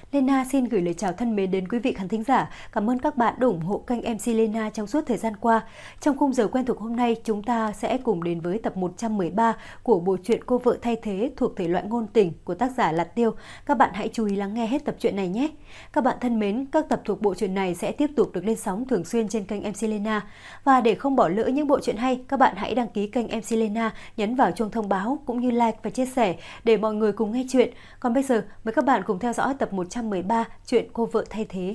Lena xin gửi lời chào thân mến đến quý vị khán thính giả. Cảm ơn các bạn đã ủng hộ kênh MC Lena trong suốt thời gian qua. Trong khung giờ quen thuộc hôm nay, chúng ta sẽ cùng đến với tập 113 của bộ truyện Cô vợ thay thế thuộc thể loại ngôn tình của tác giả Lạt Tiêu. Các bạn hãy chú ý lắng nghe hết tập truyện này nhé. Các bạn thân mến, các tập thuộc bộ truyện này sẽ tiếp tục được lên sóng thường xuyên trên kênh MC Lena. Và để không bỏ lỡ những bộ truyện hay, các bạn hãy đăng ký kênh MC Lena, nhấn vào chuông thông báo cũng như like và chia sẻ để mọi người cùng nghe chuyện. Còn bây giờ, mời các bạn cùng theo dõi tập 113 chuyện Cô vợ thay thế.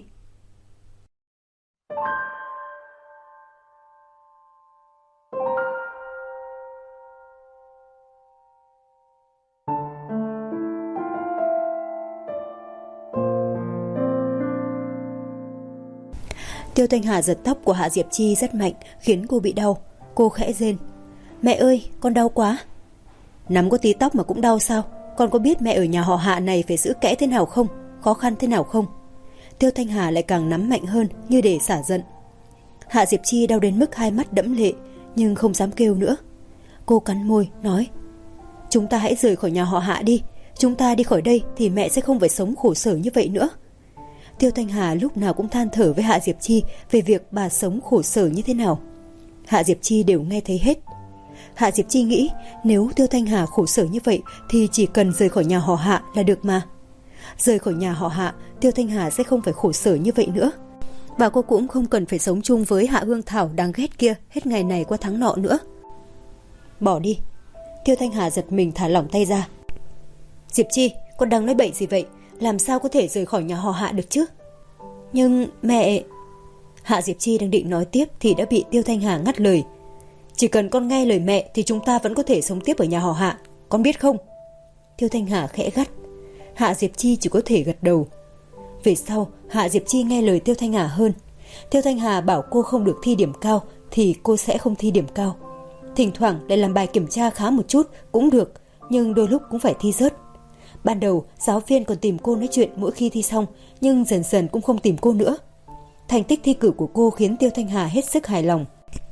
Tiêu Thanh Hà giật tóc của Hạ Diệp Chi rất mạnh, khiến cô bị đau. Cô khẽ rên: "Mẹ ơi, con đau quá." "Nắm có tí tóc mà cũng đau sao? Con có biết mẹ ở nhà họ Hạ này phải giữ kẽ thế nào không? Khó khăn thế nào không?" Tiêu Thanh Hà lại càng nắm mạnh hơn như để xả giận. Hạ Diệp Chi đau đến mức hai mắt đẫm lệ, nhưng không dám kêu nữa. Cô cắn môi nói: "Chúng ta hãy rời khỏi nhà họ Hạ đi. Chúng ta đi khỏi đây thì mẹ sẽ không phải sống khổ sở như vậy nữa." Tiêu Thanh Hà lúc nào cũng than thở với Hạ Diệp Chi về việc bà sống khổ sở như thế nào. Hạ Diệp Chi đều nghe thấy hết. Hạ Diệp Chi nghĩ nếu Tiêu Thanh Hà khổ sở như vậy thì chỉ cần rời khỏi nhà họ Hạ là được mà. Rời khỏi nhà họ Hạ, Tiêu Thanh Hà sẽ không phải khổ sở như vậy nữa. Và cô cũng không cần phải sống chung với Hạ Hương Thảo đáng ghét kia hết ngày này qua tháng nọ nữa. "Bỏ đi." Tiêu Thanh Hà giật mình thả lỏng tay ra. "Diệp Chi, con đang nói bậy gì vậy? Làm sao có thể rời khỏi nhà họ Hạ được chứ?" "Nhưng mẹ..." Hạ Diệp Chi đang định nói tiếp thì đã bị Tiêu Thanh Hà ngắt lời. "Chỉ cần con nghe lời mẹ thì chúng ta vẫn có thể sống tiếp ở nhà họ Hạ, con biết không?" Tiêu Thanh Hà khẽ gắt. Hạ Diệp Chi chỉ có thể gật đầu. Về sau, Hạ Diệp Chi nghe lời Tiêu Thanh Hà hơn. Tiêu Thanh Hà bảo cô không được thi điểm cao thì cô sẽ không thi điểm cao. Thỉnh thoảng lại làm bài kiểm tra khá một chút cũng được, nhưng đôi lúc cũng phải thi rớt. Ban đầu, giáo viên còn tìm cô nói chuyện mỗi khi thi xong, nhưng dần dần cũng không tìm cô nữa. Thành tích thi cử của cô khiến Tiêu Thanh Hà hết sức hài lòng.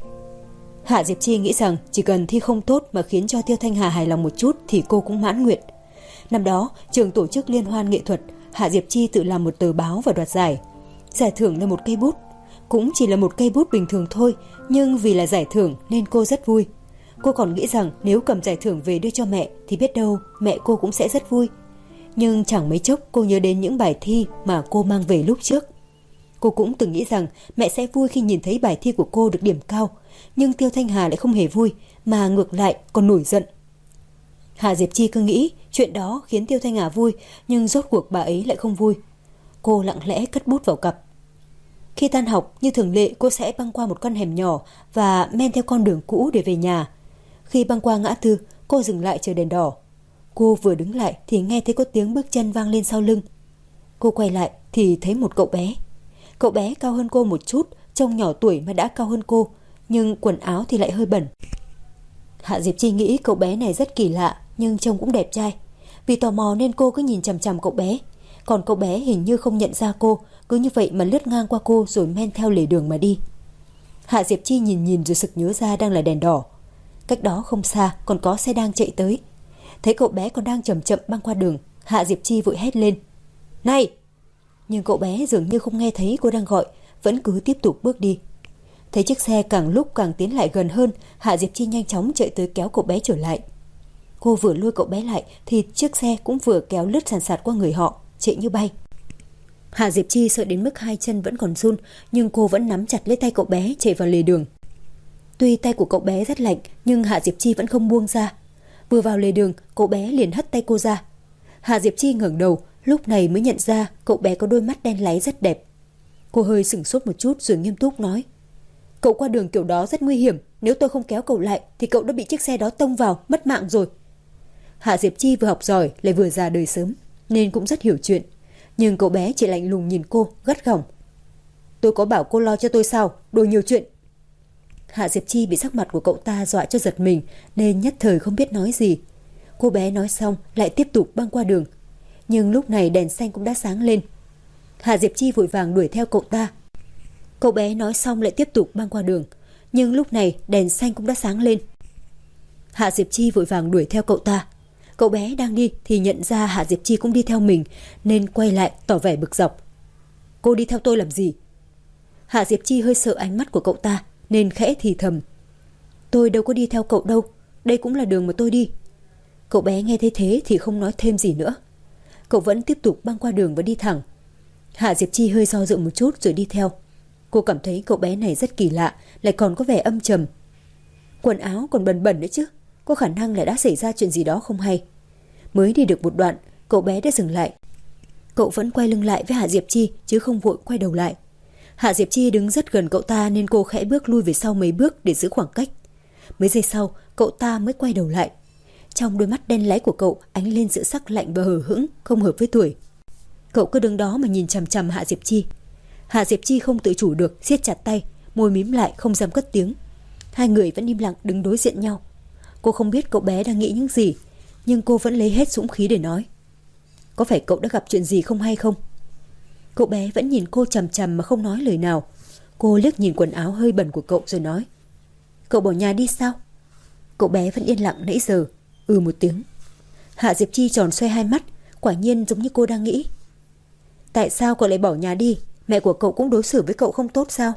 Hạ Diệp Chi nghĩ rằng chỉ cần thi không tốt mà khiến cho Tiêu Thanh Hà hài lòng một chút thì cô cũng mãn nguyện. Năm đó, trường tổ chức liên hoan nghệ thuật, Hạ Diệp Chi tự làm một tờ báo và đoạt giải. Giải thưởng là một cây bút. Cũng chỉ là một cây bút bình thường thôi, nhưng vì là giải thưởng nên cô rất vui. Cô còn nghĩ rằng nếu cầm giải thưởng về đưa cho mẹ thì biết đâu mẹ cô cũng sẽ rất vui. Nhưng chẳng mấy chốc cô nhớ đến những bài thi mà cô mang về lúc trước. Cô cũng từng nghĩ rằng mẹ sẽ vui khi nhìn thấy bài thi của cô được điểm cao, nhưng Tiêu Thanh Hà lại không hề vui, mà ngược lại còn nổi giận. Hạ Diệp Chi cứ nghĩ chuyện đó khiến Tiêu Thanh Hà vui, nhưng rốt cuộc bà ấy lại không vui. Cô lặng lẽ cất bút vào cặp. Khi tan học, như thường lệ cô sẽ băng qua một con hẻm nhỏ và men theo con đường cũ để về nhà. Khi băng qua ngã tư, cô dừng lại chờ đèn đỏ. Cô vừa đứng lại thì nghe thấy có tiếng bước chân vang lên sau lưng. Cô quay lại thì thấy một cậu bé. Cậu bé cao hơn cô một chút, trông nhỏ tuổi mà đã cao hơn cô, nhưng quần áo thì lại hơi bẩn. Hạ Diệp Chi nghĩ cậu bé này rất kỳ lạ, nhưng trông cũng đẹp trai. Vì tò mò nên cô cứ nhìn chằm chằm cậu bé. Còn cậu bé hình như không nhận ra cô, cứ như vậy mà lướt ngang qua cô rồi men theo lề đường mà đi. Hạ Diệp Chi nhìn rồi sực nhớ ra đang là đèn đỏ. Cách đó không xa còn có xe đang chạy tới. Thấy cậu bé còn đang chậm chậm băng qua đường, Hạ Diệp Chi vội hét lên: "Này!" Nhưng cậu bé dường như không nghe thấy cô đang gọi, vẫn cứ tiếp tục bước đi. Thấy chiếc xe càng lúc càng tiến lại gần hơn, Hạ Diệp Chi nhanh chóng chạy tới kéo cậu bé trở lại. Cô vừa lôi cậu bé lại thì chiếc xe cũng vừa kéo lướt sàn sạt qua người họ, chạy như bay. Hạ Diệp Chi sợ đến mức hai chân vẫn còn run, nhưng cô vẫn nắm chặt lấy tay cậu bé chạy vào lề đường. Tuy tay của cậu bé rất lạnh, nhưng Hạ Diệp Chi vẫn không buông ra. Vừa vào lề đường, cậu bé liền hất tay cô ra. Hạ Diệp Chi ngẩng đầu, lúc này mới nhận ra cậu bé có đôi mắt đen láy rất đẹp. Cô hơi sửng sốt một chút rồi nghiêm túc nói: "Cậu qua đường kiểu đó rất nguy hiểm, nếu tôi không kéo cậu lại thì cậu đã bị chiếc xe đó tông vào, mất mạng rồi." Hạ Diệp Chi vừa học giỏi lại vừa già đời sớm nên cũng rất hiểu chuyện, nhưng cậu bé chỉ lạnh lùng nhìn cô, gắt gỏng: "Tôi có bảo cô lo cho tôi sao, đồ nhiều chuyện." Hạ Diệp Chi bị sắc mặt của cậu ta dọa cho giật mình nên nhất thời không biết nói gì. Cô bé nói xong lại tiếp tục băng qua đường, nhưng lúc này đèn xanh cũng đã sáng lên. Hạ Diệp Chi vội vàng đuổi theo cậu ta. Cậu bé nói xong lại tiếp tục băng qua đường, nhưng lúc này đèn xanh cũng đã sáng lên. Hạ Diệp Chi vội vàng đuổi theo cậu ta. Cậu bé đang đi thì nhận ra Hạ Diệp Chi cũng đi theo mình, nên quay lại tỏ vẻ bực dọc. Cô đi theo tôi làm gì? Hạ Diệp Chi hơi sợ ánh mắt của cậu ta nên khẽ thì thầm. Tôi đâu có đi theo cậu đâu, đây cũng là đường mà tôi đi. Cậu bé nghe thấy thế thì không nói thêm gì nữa. Cậu vẫn tiếp tục băng qua đường và đi thẳng. Hạ Diệp Chi hơi do dự một chút rồi đi theo. Cô cảm thấy cậu bé này rất kỳ lạ, lại còn có vẻ âm trầm. Quần áo còn bẩn bẩn nữa chứ, có khả năng là đã xảy ra chuyện gì đó không hay. Mới đi được một đoạn, cậu bé đã dừng lại. Cậu vẫn quay lưng lại với Hạ Diệp Chi chứ không vội quay đầu lại. Hạ Diệp Chi đứng rất gần cậu ta nên cô khẽ bước lui về sau mấy bước để giữ khoảng cách. Mấy giây sau, cậu ta mới quay đầu lại. Trong đôi mắt đen láy của cậu ánh lên sự sắc lạnh và hờ hững, không hợp với tuổi. Cậu cứ đứng đó mà nhìn chằm chằm Hạ Diệp Chi. Hạ Diệp Chi không tự chủ được, siết chặt tay, môi mím lại không dám cất tiếng. Hai người vẫn im lặng đứng đối diện nhau. Cô không biết cậu bé đang nghĩ những gì, nhưng cô vẫn lấy hết dũng khí để nói. Có phải cậu đã gặp chuyện gì không hay không? Cậu bé vẫn nhìn cô chằm chằm mà không nói lời nào. Cô liếc nhìn quần áo hơi bẩn của cậu rồi nói. Cậu bỏ nhà đi sao? Cậu bé vẫn yên lặng nãy giờ, một tiếng. Hạ Diệp Chi tròn xoay hai mắt, quả nhiên giống như cô đang nghĩ. Tại sao cậu lại bỏ nhà đi? Mẹ của cậu cũng đối xử với cậu không tốt sao?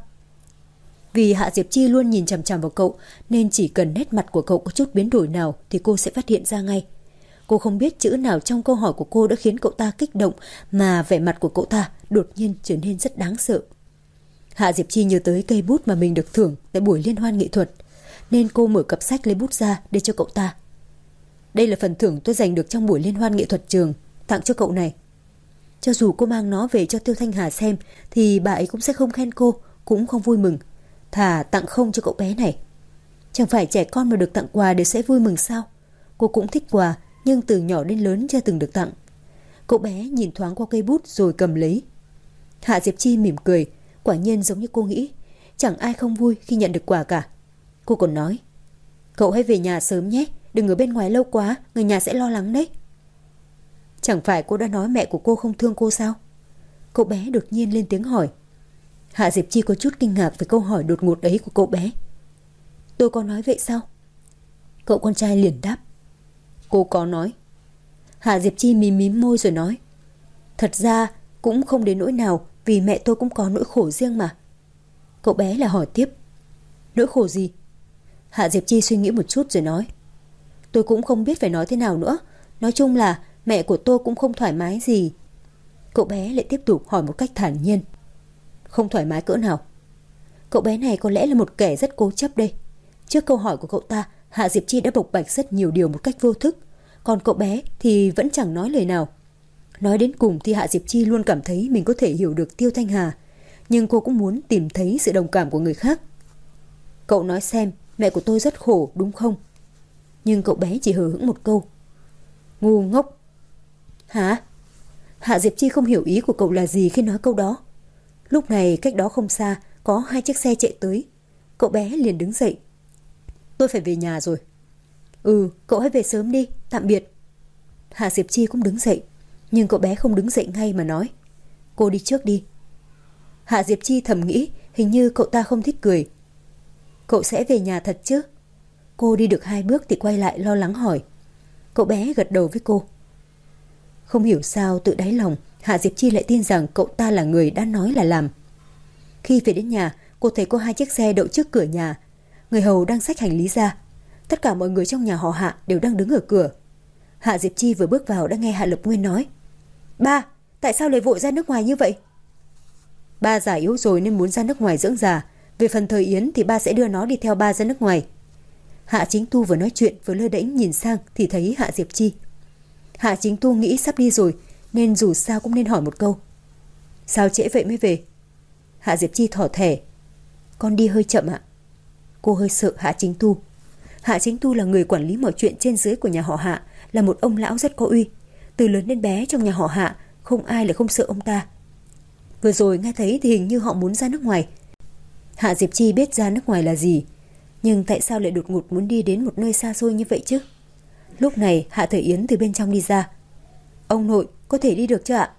Vì Hạ Diệp Chi luôn nhìn chằm chằm vào cậu nên chỉ cần nét mặt của cậu có chút biến đổi nào thì cô sẽ phát hiện ra ngay. Cô không biết chữ nào trong câu hỏi của cô đã khiến cậu ta kích động mà vẻ mặt của cậu ta đột nhiên trở nên rất đáng sợ. Hạ Diệp Chi nhớ tới cây bút mà mình được thưởng tại buổi liên hoan nghệ thuật nên cô mở cặp sách lấy bút ra để cho cậu ta. Đây là phần thưởng tôi giành được trong buổi liên hoan nghệ thuật trường, tặng cho cậu này. Cho dù cô mang nó về cho Tiêu Thanh Hà xem thì bà ấy cũng sẽ không khen cô, cũng không vui mừng. Thà tặng không cho cậu bé này. Chẳng phải trẻ con mà được tặng quà đều sẽ vui mừng sao? Cô cũng thích quà, nhưng từ nhỏ đến lớn chưa từng được tặng. Cậu bé nhìn thoáng qua cây bút rồi cầm lấy. Hạ Diệp Chi mỉm cười, quả nhiên giống như cô nghĩ, chẳng ai không vui khi nhận được quà cả. Cô còn nói, cậu hãy về nhà sớm nhé, đừng ở bên ngoài lâu quá, người nhà sẽ lo lắng đấy. Chẳng phải cô đã nói mẹ của cô không thương cô sao? Cậu bé đột nhiên lên tiếng hỏi. Hạ Diệp Chi có chút kinh ngạc với câu hỏi đột ngột ấy của cậu bé. Tôi có nói vậy sao? Cậu con trai liền đáp. Cô có nói. Hạ Diệp Chi mím mím môi rồi nói. Thật ra cũng không đến nỗi nào, vì mẹ tôi cũng có nỗi khổ riêng mà. Cậu bé là hỏi tiếp. Nỗi khổ gì? Hạ Diệp Chi suy nghĩ một chút rồi nói. Tôi cũng không biết phải nói thế nào nữa. Nói chung là mẹ của tôi cũng không thoải mái gì. Cậu bé lại tiếp tục hỏi một cách thản nhiên. Không thoải mái cỡ nào? Cậu bé này có lẽ là một kẻ rất cố chấp đây. Trước câu hỏi của cậu ta, Hạ Diệp Chi đã bộc bạch rất nhiều điều một cách vô thức. Còn cậu bé thì vẫn chẳng nói lời nào. Nói đến cùng thì Hạ Diệp Chi luôn cảm thấy mình có thể hiểu được Tiêu Thanh Hà. Nhưng cô cũng muốn tìm thấy sự đồng cảm của người khác. Cậu nói xem, mẹ của tôi rất khổ đúng không? Nhưng cậu bé chỉ hờ hững một câu. Ngu ngốc. Hả? Hạ Diệp Chi không hiểu ý của cậu là gì khi nói câu đó. Lúc này cách đó không xa có hai chiếc xe chạy tới. Cậu bé liền đứng dậy. Tôi phải về nhà rồi. Cậu hãy về sớm đi, tạm biệt. Hạ Diệp Chi cũng đứng dậy. Nhưng cậu bé không đứng dậy ngay mà nói. Cô đi trước đi. Hạ Diệp Chi thầm nghĩ hình như cậu ta không thích cười. Cậu sẽ về nhà thật chứ? Cô đi được 2 bước thì quay lại lo lắng hỏi. Cậu bé gật đầu với cô. Không hiểu sao tự đáy lòng Hạ Diệp Chi lại tin rằng cậu ta là người đã nói là làm. Khi về đến nhà, cô thấy có 2 chiếc xe đậu trước cửa nhà. Người hầu đang xách hành lý ra. Tất cả mọi người trong nhà họ Hạ đều đang đứng ở cửa. Hạ Diệp Chi vừa bước vào đã nghe Hạ Lập Nguyên nói. Ba, tại sao lại vội ra nước ngoài như vậy? Ba già yếu rồi nên muốn ra nước ngoài dưỡng già. Về phần Thời Yến thì ba sẽ đưa nó đi theo ba ra nước ngoài. Hạ Chính Tu vừa nói chuyện vừa lơ đễnh nhìn sang thì thấy Hạ Diệp Chi. Hạ Chính Tu nghĩ sắp đi rồi nên dù sao cũng nên hỏi một câu. Sao trễ vậy mới về? Hạ Diệp Chi thỏ thẻ. Con đi hơi chậm ạ. Cô hơi sợ Hạ Chính Tu. Hạ Chính Tu là người quản lý mọi chuyện trên dưới của nhà họ Hạ, là một ông lão rất có uy. Từ lớn đến bé trong nhà họ Hạ, không ai là không sợ ông ta. Vừa rồi nghe thấy thì hình như họ muốn ra nước ngoài. Hạ Diệp Chi biết ra nước ngoài là gì, nhưng tại sao lại đột ngột muốn đi đến một nơi xa xôi như vậy chứ? Lúc này Hạ Thời Yến từ bên trong đi ra. Ông nội, có thể đi được chưa ạ?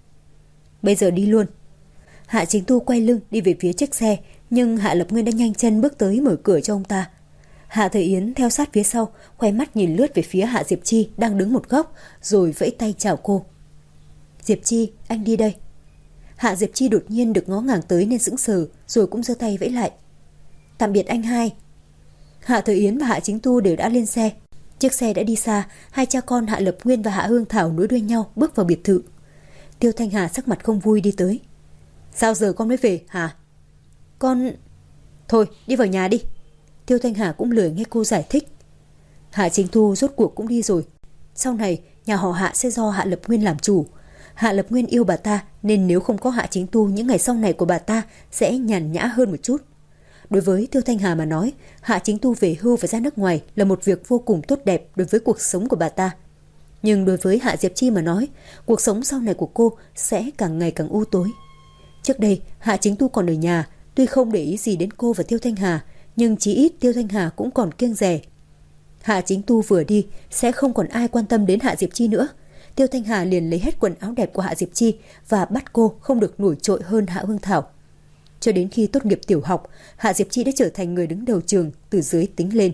Bây giờ đi luôn. Hạ Chính Tu quay lưng đi về phía chiếc xe, nhưng Hạ Lập Nguyên đã nhanh chân bước tới mở cửa cho ông ta. Hạ Thời Yến theo sát phía sau, quay mắt nhìn lướt về phía Hạ Diệp Chi đang đứng một góc, rồi vẫy tay chào cô. Diệp Chi, anh đi đây. Hạ Diệp Chi đột nhiên được ngó ngàng tới nên sững sờ, rồi cũng giơ tay vẫy lại. Tạm biệt anh hai. Hạ Thời Yến và Hạ Chính Tu đều đã lên xe. Chiếc xe đã đi xa, hai cha con Hạ Lập Nguyên và Hạ Hương Thảo nối đuôi nhau bước vào biệt thự. Tiêu Thanh Hà sắc mặt không vui đi tới. Sao giờ con mới về hả? Con... Thôi đi vào nhà đi. Tiêu Thanh Hà cũng lười nghe cô giải thích. Hạ Chính Tu rốt cuộc cũng đi rồi. Sau này nhà họ Hạ sẽ do Hạ Lập Nguyên làm chủ. Hạ Lập Nguyên yêu bà ta, nên nếu không có Hạ Chính Tu, những ngày sau này của bà ta sẽ nhàn nhã hơn một chút. Đối với Tiêu Thanh Hà mà nói, Hạ Chính Tu về hưu và ra nước ngoài là một việc vô cùng tốt đẹp đối với cuộc sống của bà ta. Nhưng đối với Hạ Diệp Chi mà nói, cuộc sống sau này của cô sẽ càng ngày càng u tối. Trước đây, Hạ Chính Tu còn ở nhà, tuy không để ý gì đến cô và Tiêu Thanh Hà, nhưng chí ít Tiêu Thanh Hà cũng còn kiêng dè. Hạ Chính Tu vừa đi, sẽ không còn ai quan tâm đến Hạ Diệp Chi nữa. Tiêu Thanh Hà liền lấy hết quần áo đẹp của Hạ Diệp Chi và bắt cô không được nổi trội hơn Hạ Hương Thảo. Cho đến khi tốt nghiệp tiểu học, Hạ Diệp Chi đã trở thành người đứng đầu trường từ dưới tính lên.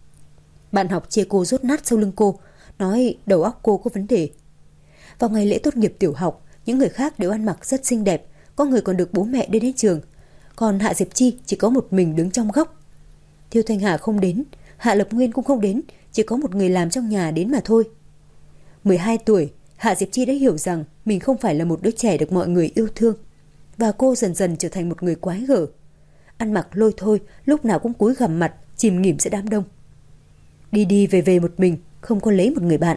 Bạn học chê cô dốt nát sau lưng cô, nói đầu óc cô có vấn đề. Vào ngày lễ tốt nghiệp tiểu học, những người khác đều ăn mặc rất xinh đẹp, có người còn được bố mẹ đưa đến trường. Còn Hạ Diệp Chi chỉ có một mình đứng trong góc. Tiêu Thanh Hà không đến, Hạ Lập Nguyên cũng không đến, chỉ có một người làm trong nhà đến mà thôi. 12 tuổi, Hạ Diệp Chi đã hiểu rằng mình không phải là một đứa trẻ được mọi người yêu thương. Và cô dần dần trở thành một người quái gở. Ăn mặc lôi thôi, lúc nào cũng cúi gằm mặt, chìm nghỉm giữa đám đông. Đi đi về về một mình, không có lấy một người bạn.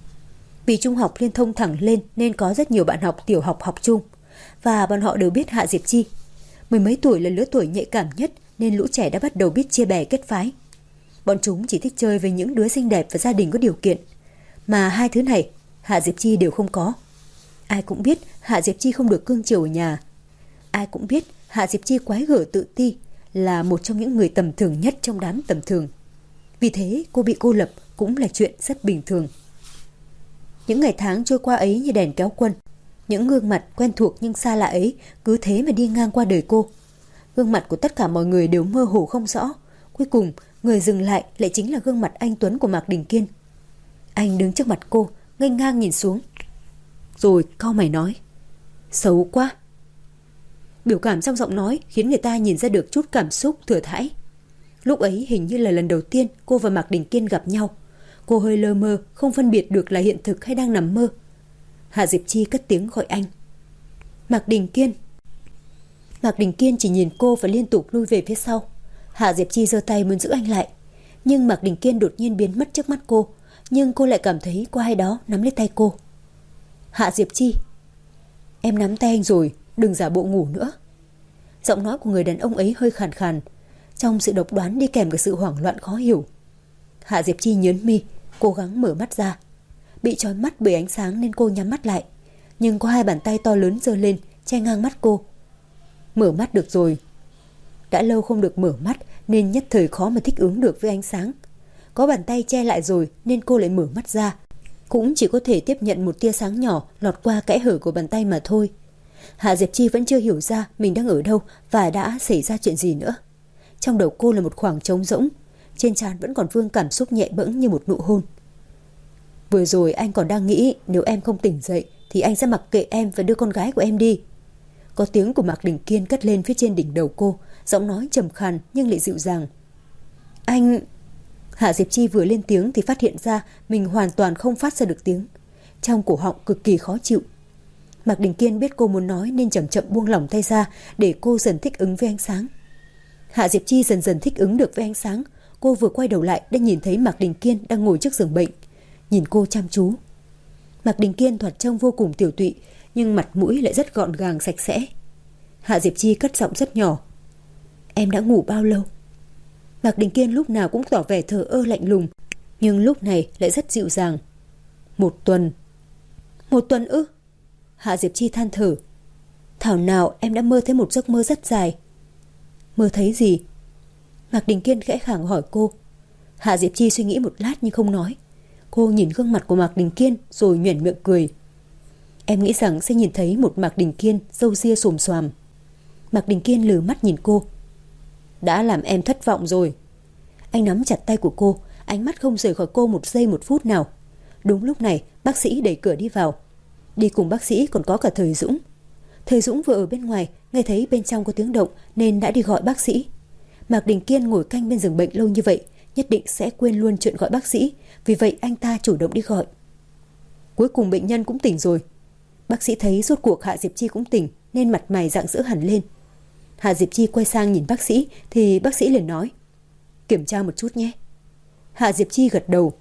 Vì trung học liên thông thẳng lên nên có rất nhiều bạn học tiểu học học chung. Và bọn họ đều biết Hạ Diệp Chi. Mười mấy tuổi là lứa tuổi nhạy cảm nhất nên lũ trẻ đã bắt đầu biết chia bè kết phái. Bọn chúng chỉ thích chơi với những đứa xinh đẹp và gia đình có điều kiện. Mà hai thứ này, Hạ Diệp Chi đều không có. Ai cũng biết Hạ Diệp Chi không được cưng chiều ở nhà. Ai cũng biết Hạ Diệp Chi quái gở tự ti, là một trong những người tầm thường nhất trong đám tầm thường. Vì thế cô bị cô lập cũng là chuyện rất bình thường. Những ngày tháng trôi qua ấy như đèn kéo quân. Những gương mặt quen thuộc nhưng xa lạ ấy cứ thế mà đi ngang qua đời cô. Gương mặt của tất cả mọi người đều mơ hồ không rõ. Cuối cùng người dừng lại chính là gương mặt anh Tuấn của Mạc Đình Kiên. Anh đứng trước mặt cô, nghênh ngang nhìn xuống, rồi cau mày nói: xấu quá. Biểu cảm trong giọng nói khiến người ta nhìn ra được chút cảm xúc thừa thãi. Lúc ấy hình như là lần đầu tiên cô và Mạc Đình Kiên gặp nhau. Cô hơi lơ mơ, không phân biệt được là hiện thực hay đang nằm mơ. Hạ Diệp Chi cất tiếng gọi anh: Mạc Đình Kiên. Mạc Đình Kiên chỉ nhìn cô và liên tục lui về phía sau. Hạ Diệp Chi giơ tay muốn giữ anh lại, nhưng Mạc Đình Kiên đột nhiên biến mất trước mắt cô. Nhưng cô lại cảm thấy có ai đó nắm lấy tay cô. Hạ Diệp Chi, em nắm tay anh rồi, đừng giả bộ ngủ nữa. Giọng nói của người đàn ông ấy hơi khàn khàn, trong sự độc đoán đi kèm cả sự hoảng loạn khó hiểu. Hạ Diệp Chi nhớn mi, cố gắng mở mắt ra. Bị trói mắt bởi ánh sáng nên cô nhắm mắt lại, nhưng có hai bàn tay to lớn giơ lên che ngang mắt cô. Mở mắt được rồi. Đã lâu không được mở mắt nên nhất thời khó mà thích ứng được với ánh sáng. Có bàn tay che lại rồi nên cô lại mở mắt ra, cũng chỉ có thể tiếp nhận một tia sáng nhỏ lọt qua kẽ hở của bàn tay mà thôi. Hạ Diệp Chi vẫn chưa hiểu ra mình đang ở đâu và đã xảy ra chuyện gì nữa. Trong đầu cô là một khoảng trống rỗng, trên trán vẫn còn vương cảm xúc nhẹ bẫng như một nụ hôn. Vừa rồi anh còn đang nghĩ nếu em không tỉnh dậy thì anh sẽ mặc kệ em và đưa con gái của em đi. Có tiếng của Mạc Đình Kiên cất lên phía trên đỉnh đầu cô, giọng nói trầm khàn nhưng lại dịu dàng. Anh... Hạ Diệp Chi vừa lên tiếng thì phát hiện ra mình hoàn toàn không phát ra được tiếng. Trong cổ họng cực kỳ khó chịu. Mạc Đình Kiên biết cô muốn nói nên chậm chậm buông lỏng tay ra để cô dần thích ứng với ánh sáng. Hạ Diệp Chi dần dần thích ứng được với ánh sáng. Cô vừa quay đầu lại đã nhìn thấy Mạc Đình Kiên đang ngồi trước giường bệnh, nhìn cô chăm chú. Mạc Đình Kiên thoạt trông vô cùng tiểu tụy, nhưng mặt mũi lại rất gọn gàng sạch sẽ. Hạ Diệp Chi cất giọng rất nhỏ: Em đã ngủ bao lâu? Mạc Đình Kiên lúc nào cũng tỏ vẻ thờ ơ lạnh lùng, nhưng lúc này lại rất dịu dàng. 1 tuần. 1 tuần ư? Hạ Diệp Chi than thở. Thảo nào em đã mơ thấy một giấc mơ rất dài. Mơ thấy gì? Mạc Đình Kiên khẽ khàng hỏi cô. Hạ Diệp Chi suy nghĩ một lát nhưng không nói. Cô nhìn gương mặt của Mạc Đình Kiên rồi nhoẻn miệng cười. Em nghĩ rằng sẽ nhìn thấy một Mạc Đình Kiên râu ria xồm xoàm. Mạc Đình Kiên lừ mắt nhìn cô. Đã làm em thất vọng rồi. Anh nắm chặt tay của cô, ánh mắt không rời khỏi cô một giây một phút nào. Đúng lúc này, bác sĩ đẩy cửa đi vào. Đi cùng bác sĩ còn có cả Thời Dũng. Thời Dũng vừa ở bên ngoài, nghe thấy bên trong có tiếng động nên đã đi gọi bác sĩ. Mạc Đình Kiên ngồi canh bên giường bệnh lâu như vậy, nhất định sẽ quên luôn chuyện gọi bác sĩ, vì vậy anh ta chủ động đi gọi. Cuối cùng bệnh nhân cũng tỉnh rồi. Bác sĩ thấy rốt cuộc Hạ Diệp Chi cũng tỉnh nên mặt mày rạng rỡ hẳn lên. Hạ Diệp Chi quay sang nhìn bác sĩ thì bác sĩ liền nói: "Kiểm tra một chút nhé." Hạ Diệp Chi gật đầu.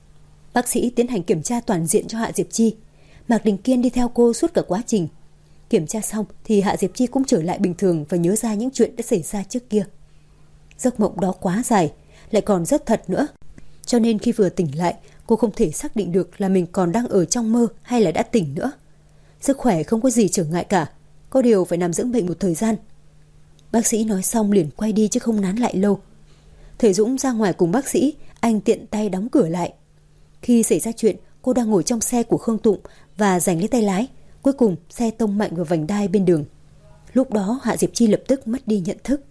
Bác sĩ tiến hành kiểm tra toàn diện cho Hạ Diệp Chi. Mạc Đình Kiên đi theo cô suốt cả quá trình. Kiểm tra xong thì Hạ Diệp Chi cũng trở lại bình thường và nhớ ra những chuyện đã xảy ra trước kia. Giấc mộng đó quá dài, lại còn rất thật nữa. Cho nên khi vừa tỉnh lại, cô không thể xác định được là mình còn đang ở trong mơ hay là đã tỉnh nữa. Sức khỏe không có gì trở ngại cả, có điều phải nằm dưỡng bệnh một thời gian. Bác sĩ nói xong liền quay đi chứ không nán lại lâu. Thời Dũng ra ngoài cùng bác sĩ, anh tiện tay đóng cửa lại. Khi xảy ra chuyện, cô đang ngồi trong xe của Khương Tụng và giành lấy tay lái. Cuối cùng xe tông mạnh vào vành đai bên đường. Lúc đó Hạ Diệp Chi lập tức mất đi nhận thức.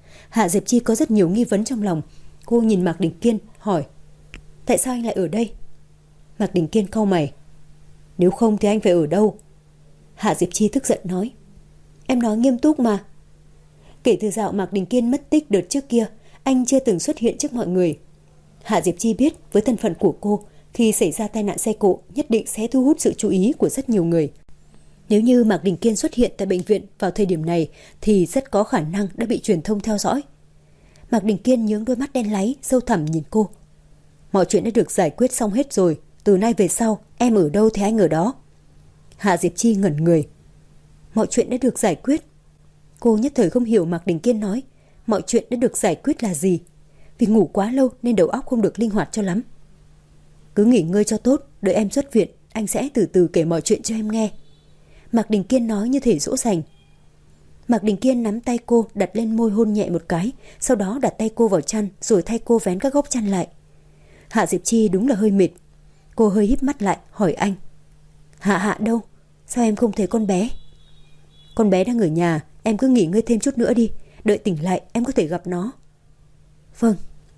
Hạ Diệp Chi có rất nhiều nghi vấn trong lòng. Cô nhìn Mạc Đình Kiên hỏi: "Tại sao anh lại ở đây?" Mạc Đình Kiên cau mày: "Nếu không thì anh phải ở đâu?" Hạ Diệp Chi tức giận nói: "Em nói nghiêm túc mà." Kể từ dạo Mạc Đình Kiên mất tích đợt trước kia, anh chưa từng xuất hiện trước mọi người. Hạ Diệp Chi biết với thân phận của cô, khi xảy ra tai nạn xe cộ nhất định sẽ thu hút sự chú ý của rất nhiều người. Nếu như Mạc Đình Kiên xuất hiện tại bệnh viện vào thời điểm này thì rất có khả năng đã bị truyền thông theo dõi. Mạc Đình Kiên nhướng đôi mắt đen láy, sâu thẳm nhìn cô. "Mọi chuyện đã được giải quyết xong hết rồi, từ nay về sau em ở đâu thì anh ở đó." Hạ Diệp Chi ngẩn người. Mọi chuyện đã được giải quyết? Cô nhất thời không hiểu Mạc Đình Kiên nói mọi chuyện đã được giải quyết là gì. Vì ngủ quá lâu nên đầu óc không được linh hoạt cho lắm. "Cứ nghỉ ngơi cho tốt, đợi em xuất viện, anh sẽ từ từ kể mọi chuyện cho em nghe." Mạc Đình Kiên nói như thể dỗ dành. Mạc Đình Kiên nắm tay cô đặt lên môi hôn nhẹ một cái, sau đó đặt tay cô vào chăn rồi thay cô vén các góc chăn lại. Hạ Diệp Chi đúng là hơi mệt. Cô hơi híp mắt lại hỏi anh: Hạ đâu? Sao em không thấy con bé?" "Con bé đang ở nhà, em cứ nghỉ ngơi thêm chút nữa đi, đợi tỉnh lại em có thể gặp nó." "Vâng."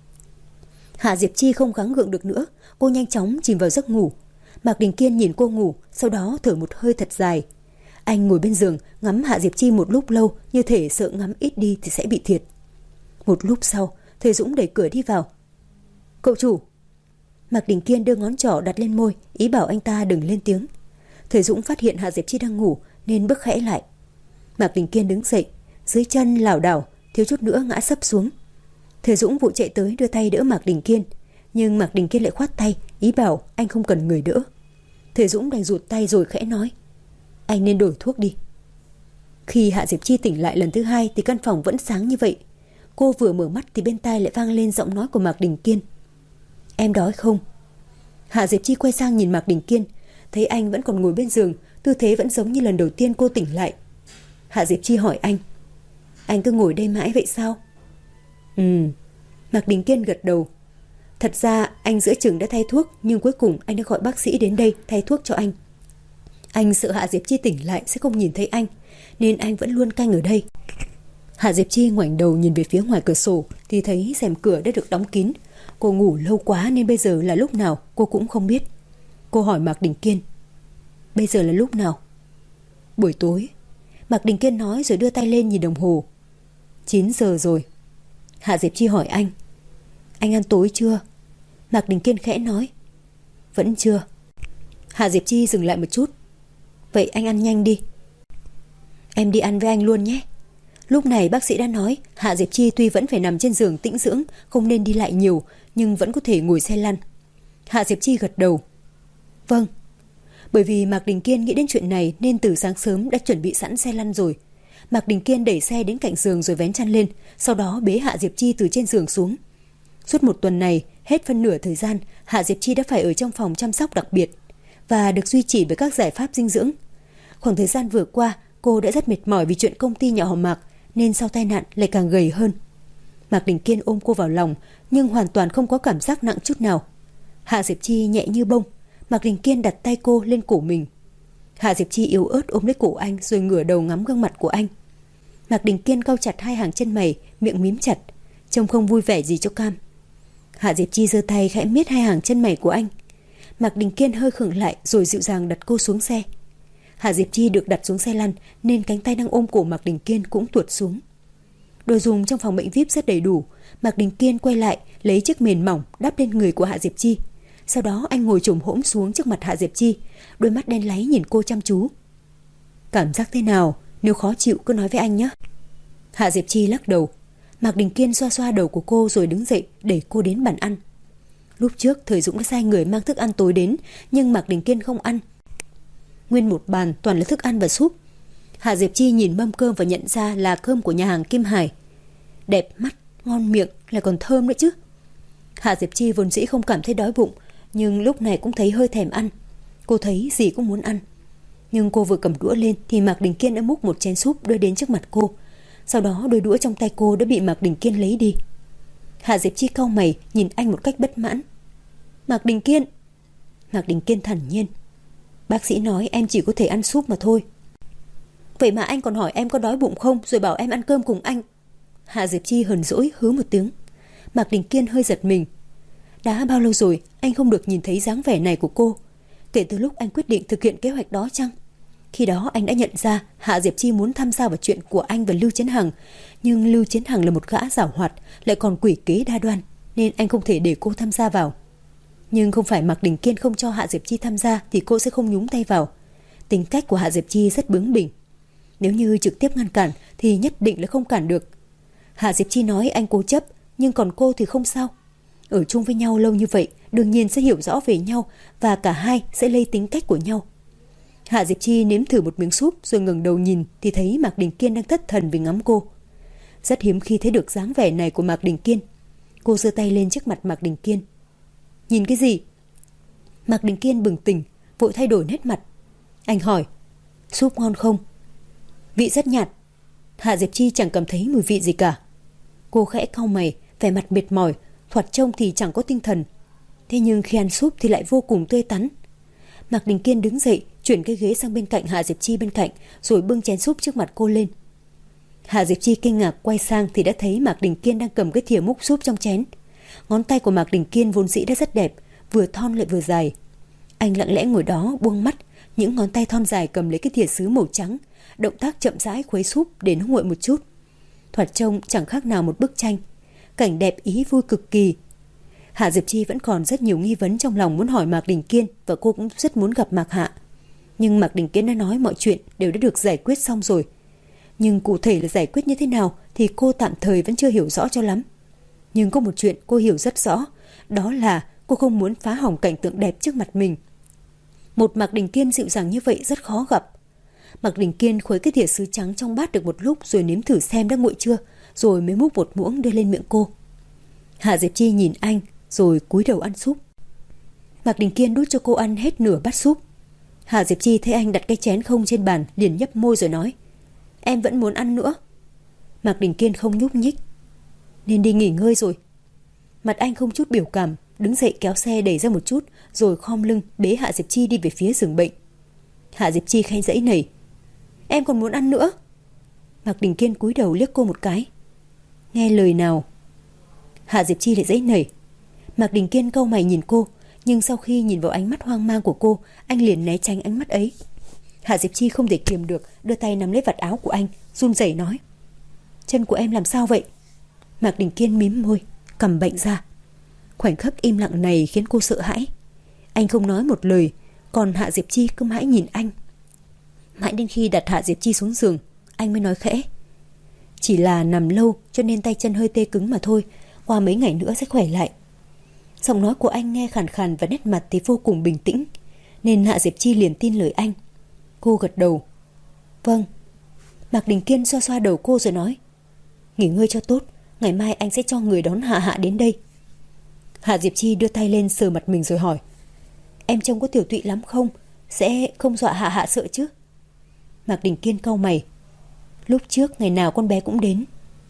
Hạ Diệp Chi không gắng gượng được nữa, cô nhanh chóng chìm vào giấc ngủ. Mạc Đình Kiên nhìn cô ngủ, sau đó thở một hơi thật dài. Anh ngồi bên giường ngắm Hạ Diệp Chi một lúc lâu, như thể sợ ngắm ít đi thì sẽ bị thiệt. Một lúc sau, Thời Dũng đẩy cửa đi vào. "Cậu chủ." Mạc Đình Kiên đưa ngón trỏ đặt lên môi, ý bảo anh ta đừng lên tiếng. Thời Dũng phát hiện Hạ Diệp Chi đang ngủ nên bước khẽ lại. Mạc Đình Kiên đứng dậy, dưới chân lảo đảo, thiếu chút nữa ngã sấp xuống. Thời Dũng vội chạy tới đưa tay đỡ Mạc Đình Kiên, nhưng Mạc Đình Kiên lại khoát tay, ý bảo anh không cần người đỡ. Thời Dũng đành rụt tay rồi khẽ nói: "Anh nên đổi thuốc đi." Khi Hạ Diệp Chi tỉnh lại lần thứ hai thì căn phòng vẫn sáng như vậy. Cô vừa mở mắt thì bên tai lại vang lên giọng nói của Mạc Đình Kiên: "Em đói không?" Hạ Diệp Chi quay sang nhìn Mạc Đình Kiên, thấy anh vẫn còn ngồi bên giường, tư thế vẫn giống như lần đầu tiên cô tỉnh lại. Hạ Diệp Chi hỏi anh: "Anh cứ ngồi đây mãi vậy sao?" Mạc Đình Kiên gật đầu. Thật ra anh giữa chừng đã thay thuốc, nhưng cuối cùng anh đã gọi bác sĩ đến đây thay thuốc cho anh. Anh sợ Hạ Diệp Chi tỉnh lại sẽ không nhìn thấy anh, nên anh vẫn luôn canh ở đây. Hạ Diệp Chi ngoảnh đầu nhìn về phía ngoài cửa sổ thì thấy rèm cửa đã được đóng kín. Cô ngủ lâu quá nên bây giờ là lúc nào cô cũng không biết. Cô hỏi Mạc Đình Kiên: "Bây giờ là lúc nào?" "Buổi tối." Mạc Đình Kiên nói rồi đưa tay lên nhìn đồng hồ. 9 giờ rồi. Hạ Diệp Chi hỏi anh: "Anh ăn tối chưa?" Mạc Đình Kiên khẽ nói: "Vẫn chưa." Hạ Diệp Chi dừng lại một chút: "Vậy anh ăn nhanh đi." "Em đi ăn với anh luôn nhé." Lúc này bác sĩ đã nói Hạ Diệp Chi tuy vẫn phải nằm trên giường tĩnh dưỡng, không nên đi lại nhiều, nhưng vẫn có thể ngồi xe lăn. Hạ Diệp Chi gật đầu: "Vâng." Bởi vì Mạc Đình Kiên nghĩ đến chuyện này nên từ sáng sớm đã chuẩn bị sẵn xe lăn rồi. Mạc Đình Kiên đẩy xe đến cạnh giường rồi vén chăn lên, sau đó bế Hạ Diệp Chi từ trên giường xuống. Suốt một tuần này, hết phân nửa thời gian, Hạ Diệp Chi đã phải ở trong phòng chăm sóc đặc biệt và được duy trì bởi các giải pháp dinh dưỡng. Khoảng thời gian vừa qua, cô đã rất mệt mỏi vì chuyện công ty nhà họ Mạc, nên sau tai nạn lại càng gầy hơn. Mạc Đình Kiên ôm cô vào lòng, nhưng hoàn toàn không có cảm giác nặng chút nào. Hạ Diệp Chi nhẹ như bông. Mạc Đình Kiên đặt tay cô lên cổ mình. Hạ Diệp Chi yếu ớt ôm lấy cổ anh rồi ngửa đầu ngắm gương mặt của anh. Mạc Đình Kiên cau chặt hai hàng chân mày, miệng mím chặt, trông không vui vẻ gì cho cam. Hạ Diệp Chi giơ tay khẽ miết hai hàng chân mày của anh. Mạc Đình Kiên hơi khựng lại rồi dịu dàng đặt cô xuống xe. Hạ Diệp Chi được đặt xuống xe lăn nên cánh tay đang ôm cổ Mạc Đình Kiên cũng tuột xuống. Đồ dùng trong phòng bệnh VIP rất đầy đủ. Mạc Đình Kiên quay lại lấy chiếc mền mỏng đắp lên người của Hạ Diệp Chi. Sau đó anh ngồi chồm hổm xuống trước mặt Hạ Diệp Chi, đôi mắt đen láy nhìn cô chăm chú. Cảm giác thế nào? Nếu khó chịu cứ nói với anh nhé. Hạ Diệp Chi lắc đầu. Mạc Đình Kiên xoa xoa đầu của cô rồi đứng dậy đẩy cô đến bàn ăn. Lúc trước Thời Dũng đã sai người mang thức ăn tối đến, nhưng Mạc Đình Kiên không ăn. Nguyên một bàn toàn là thức ăn và súp. Hạ Diệp Chi nhìn mâm cơm và nhận ra là cơm của nhà hàng Kim Hải. Đẹp mắt, ngon miệng, lại còn thơm nữa chứ. Hạ Diệp Chi vốn dĩ không cảm thấy đói bụng, nhưng lúc này cũng thấy hơi thèm ăn. Cô thấy gì cũng muốn ăn. Nhưng cô vừa cầm đũa lên thì Mạc Đình Kiên đã múc một chén súp đưa đến trước mặt cô. Sau đó đôi đũa trong tay cô đã bị Mạc Đình Kiên lấy đi. Hạ Diệp Chi cau mày nhìn anh một cách bất mãn. Mạc Đình Kiên. Mạc Đình Kiên thản nhiên. Bác sĩ nói em chỉ có thể ăn súp mà thôi. Vậy mà anh còn hỏi em có đói bụng không, rồi bảo em ăn cơm cùng anh. Hạ Diệp Chi hờn dỗi hứ một tiếng. Mạc Đình Kiên hơi giật mình. Đã bao lâu rồi anh không được nhìn thấy dáng vẻ này của cô? Kể từ lúc anh quyết định thực hiện kế hoạch đó chăng? Khi đó anh đã nhận ra Hạ Diệp Chi muốn tham gia vào chuyện của anh và Lưu Chiến Hằng. Nhưng Lưu Chiến Hằng là một gã giảo hoạt, lại còn quỷ kế đa đoan, nên anh không thể để cô tham gia vào. Nhưng không phải Mạc Đình Kiên không cho Hạ Diệp Chi tham gia thì cô sẽ không nhúng tay vào. Tính cách của Hạ Diệp Chi rất bướng bỉnh. Nếu như trực tiếp ngăn cản thì nhất định là không cản được. Hạ Diệp Chi nói anh cố chấp, nhưng còn cô thì không sao. Ở chung với nhau lâu như vậy, đương nhiên sẽ hiểu rõ về nhau và cả hai sẽ lây tính cách của nhau. Hạ Diệp Chi nếm thử một miếng súp rồi ngẩng đầu nhìn thì thấy Mạc Đình Kiên đang thất thần vì ngắm cô. Rất hiếm khi thấy được dáng vẻ này của Mạc Đình Kiên. Cô giơ tay lên trước mặt Mạc Đình Kiên. Nhìn cái gì? Mạc Đình Kiên bừng tỉnh, vội thay đổi nét mặt. Anh hỏi, súp ngon không? Vị rất nhạt. Hạ Diệp Chi chẳng cảm thấy mùi vị gì cả. Cô khẽ cau mày, vẻ mặt mệt mỏi, thoạt trông thì chẳng có tinh thần. Thế nhưng khi ăn súp thì lại vô cùng tươi tắn. Mạc Đình Kiên đứng dậy, chuyển cái ghế sang bên cạnh Hạ Diệp Chi bên cạnh, rồi bưng chén súp trước mặt cô lên. Hạ Diệp Chi kinh ngạc quay sang thì đã thấy Mạc Đình Kiên đang cầm cái thìa múc súp trong chén. Ngón tay của Mạc Đình Kiên vốn dĩ đã rất đẹp, vừa thon lại vừa dài. Anh lặng lẽ ngồi đó buông mắt, những ngón tay thon dài cầm lấy cái thìa sứ màu trắng, động tác chậm rãi khuấy súp để nó nguội một chút. Thoạt trông chẳng khác nào một bức tranh, cảnh đẹp ý vui cực kỳ. Hạ Diệp Chi vẫn còn rất nhiều nghi vấn trong lòng muốn hỏi Mạc Đình Kiên, và cô cũng rất muốn gặp Mạc Hạ. Nhưng Mạc Đình Kiên đã nói mọi chuyện đều đã được giải quyết xong rồi. Nhưng cụ thể là giải quyết như thế nào thì cô tạm thời vẫn chưa hiểu rõ cho lắm. Nhưng có một chuyện cô hiểu rất rõ, đó là cô không muốn phá hỏng cảnh tượng đẹp trước mặt mình. Một Mạc Đình Kiên dịu dàng như vậy rất khó gặp. Mạc Đình Kiên khuấy cái thìa sứ trắng trong bát được một lúc rồi nếm thử xem đã nguội chưa, rồi mới múc một muỗng đưa lên miệng cô. Hạ Diệp Chi nhìn anh rồi cúi đầu ăn súp. Mạc Đình Kiên đút cho cô ăn hết nửa bát súp. Hạ Diệp Chi thấy anh đặt cái chén không trên bàn liền nhấp môi rồi nói, em vẫn muốn ăn nữa. Mạc Đình Kiên không nhúc nhích. Nên đi nghỉ ngơi rồi. Mặt anh không chút biểu cảm, đứng dậy kéo xe đẩy ra một chút rồi khom lưng bế Hạ Diệp Chi đi về phía giường bệnh. Hạ Diệp Chi khẽ giãy nảy. Em còn muốn ăn nữa. Mạc Đình Kiên cúi đầu liếc cô một cái. Nghe lời nào. Hạ Diệp Chi lại giãy nảy. Mạc Đình Kiên cau mày nhìn cô, nhưng sau khi nhìn vào ánh mắt hoang mang của cô, anh liền né tránh ánh mắt ấy. Hạ Diệp Chi không thể kiềm được, đưa tay nắm lấy vạt áo của anh, run rẩy nói, chân của em làm sao vậy? Mạc Đình Kiên mím môi, cầm bệnh ra. Khoảnh khắc im lặng này khiến cô sợ hãi. Anh không nói một lời, còn Hạ Diệp Chi cứ mãi nhìn anh. Mãi đến khi đặt Hạ Diệp Chi xuống giường, anh mới nói khẽ, chỉ là nằm lâu cho nên tay chân hơi tê cứng mà thôi, qua mấy ngày nữa sẽ khỏe lại. Giọng nói của anh nghe khàn khàn và nét mặt thì vô cùng bình tĩnh, nên Hạ Diệp Chi liền tin lời anh. Cô gật đầu. Vâng. Mạc Đình Kiên xoa xoa đầu cô rồi nói, nghỉ ngơi cho tốt, ngày mai anh sẽ cho người đón Hạ Hạ đến đây. Hạ Diệp Chi đưa tay lên sờ mặt mình rồi hỏi, em trông có tiểu tụy lắm không? Sẽ không dọa Hạ Hạ sợ chứ? Mạc Đình Kiên cau mày. Lúc trước ngày nào con bé cũng đến.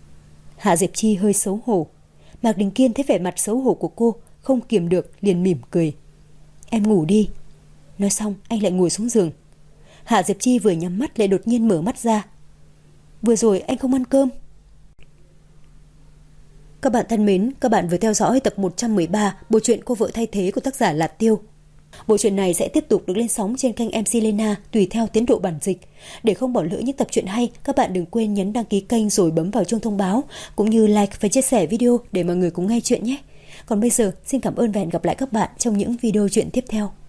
Hạ Diệp Chi hơi xấu hổ. Mạc Đình Kiên thấy vẻ mặt xấu hổ của cô, không kiềm được liền mỉm cười. Em ngủ đi. Nói xong anh lại ngồi xuống giường. Hạ Diệp Chi vừa nhắm mắt lại đột nhiên mở mắt ra. Vừa rồi anh không ăn cơm. Các bạn thân mến, các bạn vừa theo dõi tập 113 bộ truyện Cô vợ thay thế của tác giả Lạt Tiêu. Bộ truyện này sẽ tiếp tục được lên sóng trên kênh MC Lena tùy theo tiến độ bản dịch. Để không bỏ lỡ những tập truyện hay, các bạn đừng quên nhấn đăng ký kênh rồi bấm vào chuông thông báo, cũng như like và chia sẻ video để mọi người cùng nghe chuyện nhé. Còn bây giờ, xin cảm ơn và hẹn gặp lại các bạn trong những video truyện tiếp theo.